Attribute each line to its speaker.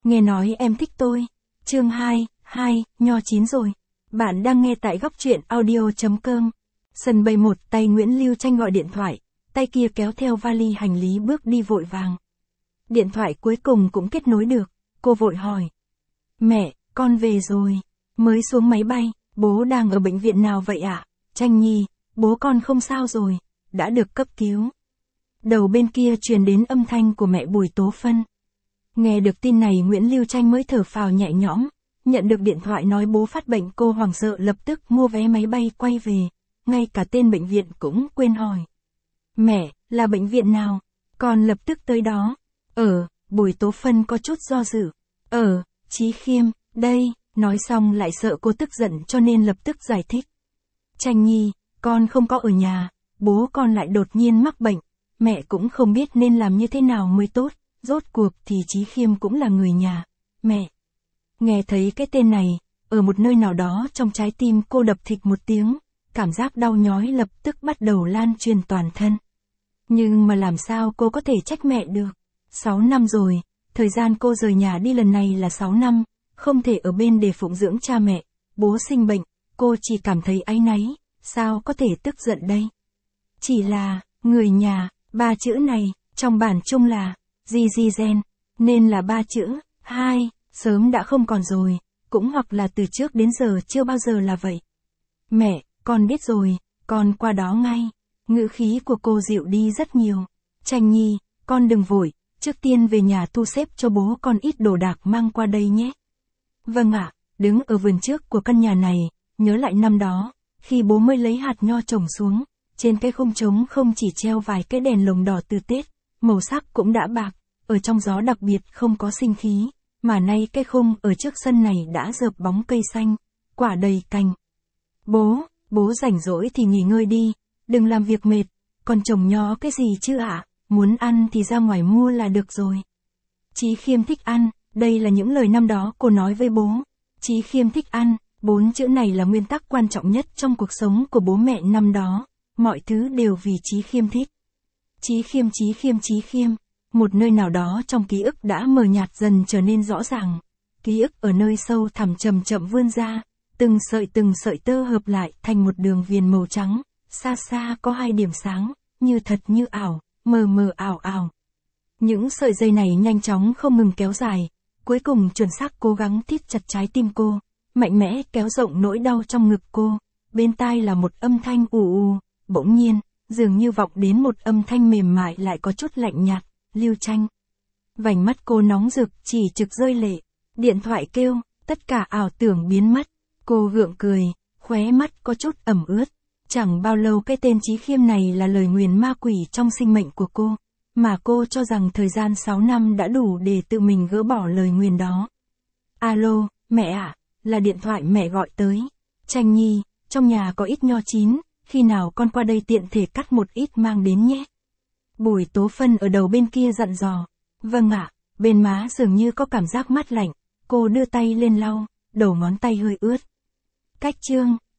Speaker 1: Nghe nói em thích tôi. Chương 2, nho chín rồi. Bạn đang nghe tại góc truyện audio.com. Sân bay 1, tay Nguyễn Lưu Tranh gọi điện thoại, tay kia kéo theo vali hành lý bước đi vội vàng. Điện thoại cuối cùng cũng kết nối được, cô vội hỏi. Mẹ, con về rồi. Mới xuống máy bay, bố đang ở bệnh viện nào vậy ạ? Tranh Nhi, bố con không sao rồi, đã được cấp cứu. Đầu bên kia truyền đến âm thanh của mẹ Bùi Tố Phân. Nghe được tin này Nguyễn Lưu Tranh mới thở phào nhẹ nhõm, nhận được điện thoại nói bố phát bệnh cô hoảng sợ lập tức mua vé máy bay quay về, ngay cả tên bệnh viện cũng quên hỏi. Mẹ, là bệnh viện nào? Con lập tức tới đó. Bùi Tố Phân có chút do dự. Chí Khiêm, đây, nói xong lại sợ cô tức giận cho nên lập tức giải thích. Tranh Nhi, con không có ở nhà, bố con lại đột nhiên mắc bệnh, mẹ cũng không biết nên làm như thế nào mới tốt, rốt cuộc thì Chí Khiêm cũng là người nhà, mẹ. Nghe thấy cái tên này, ở một nơi nào đó trong trái tim cô đập thịch một tiếng, cảm giác đau nhói lập tức bắt đầu lan truyền toàn thân. Nhưng mà làm sao cô có thể trách mẹ được? 6 năm rồi, thời gian cô rời nhà đi lần này là 6 năm, không thể ở bên để phụng dưỡng cha mẹ, bố sinh bệnh, cô chỉ cảm thấy áy náy, sao có thể tức giận đây? Chỉ là, người nhà, 3 chữ này, trong bản chung là, gen, nên là 3 chữ, sớm đã không còn rồi, cũng hoặc là từ trước đến giờ chưa bao giờ là vậy. Mẹ, con biết rồi, con qua đó ngay. Ngữ khí của cô dịu đi rất nhiều. Tranh Nhi, con đừng vội, trước tiên về nhà thu xếp cho bố con ít đồ đạc mang qua đây nhé. Vâng ạ, đứng ở vườn trước của căn nhà này, nhớ lại năm đó, khi bố mới lấy hạt nho trồng xuống, trên cái khung trống không chỉ treo vài cái đèn lồng đỏ từ Tết, màu sắc cũng đã bạc, ở trong gió đặc biệt không có sinh khí, mà nay cái khung ở trước sân này đã rợp bóng cây xanh, quả đầy cành. Bố rảnh rỗi thì nghỉ ngơi đi, đừng làm việc mệt, còn trồng nho cái gì chứ ạ, muốn ăn thì ra ngoài mua là được rồi. Chí Khiêm thích ăn, đây là những lời năm đó cô nói với bố. Chí Khiêm thích ăn, 4 chữ này là nguyên tắc quan trọng nhất trong cuộc sống của bố mẹ năm đó, mọi thứ đều vì Chí Khiêm thích. Chí Khiêm, một nơi nào đó trong ký ức đã mờ nhạt dần trở nên rõ ràng. Ký ức ở nơi sâu thẳm chậm chậm vươn ra, từng sợi tơ hợp lại thành một đường viền màu trắng, xa xa có 2 điểm sáng, như thật như ảo, mờ mờ ảo. Những sợi dây này nhanh chóng không ngừng kéo dài, cuối cùng chuẩn xác cố gắng thít chặt trái tim cô, mạnh mẽ kéo rộng nỗi đau trong ngực cô. Bên tai là một âm thanh ù, bỗng nhiên, dường như vọng đến một âm thanh mềm mại lại có chút lạnh nhạt, Lưu Tranh. Vành mắt cô nóng rực chỉ trực rơi lệ, điện thoại kêu, tất cả ảo tưởng biến mất, cô gượng cười, khóe mắt có chút ẩm ướt. Chẳng bao lâu cái tên Chí Khiêm này là lời nguyền ma quỷ trong sinh mệnh của cô, mà cô cho rằng thời gian 6 năm đã đủ để tự mình gỡ bỏ lời nguyền đó. Alo, mẹ ạ, là điện thoại mẹ gọi tới. Tranh Nhi, trong nhà có ít nho chín, khi nào con qua đây tiện thể cắt một ít mang đến nhé. Bùi Tố Phân ở đầu bên kia dặn dò. Vâng ạ, bên má dường như có cảm giác mát lạnh, cô đưa tay lên lau, đầu ngón tay hơi ướt. Cách chương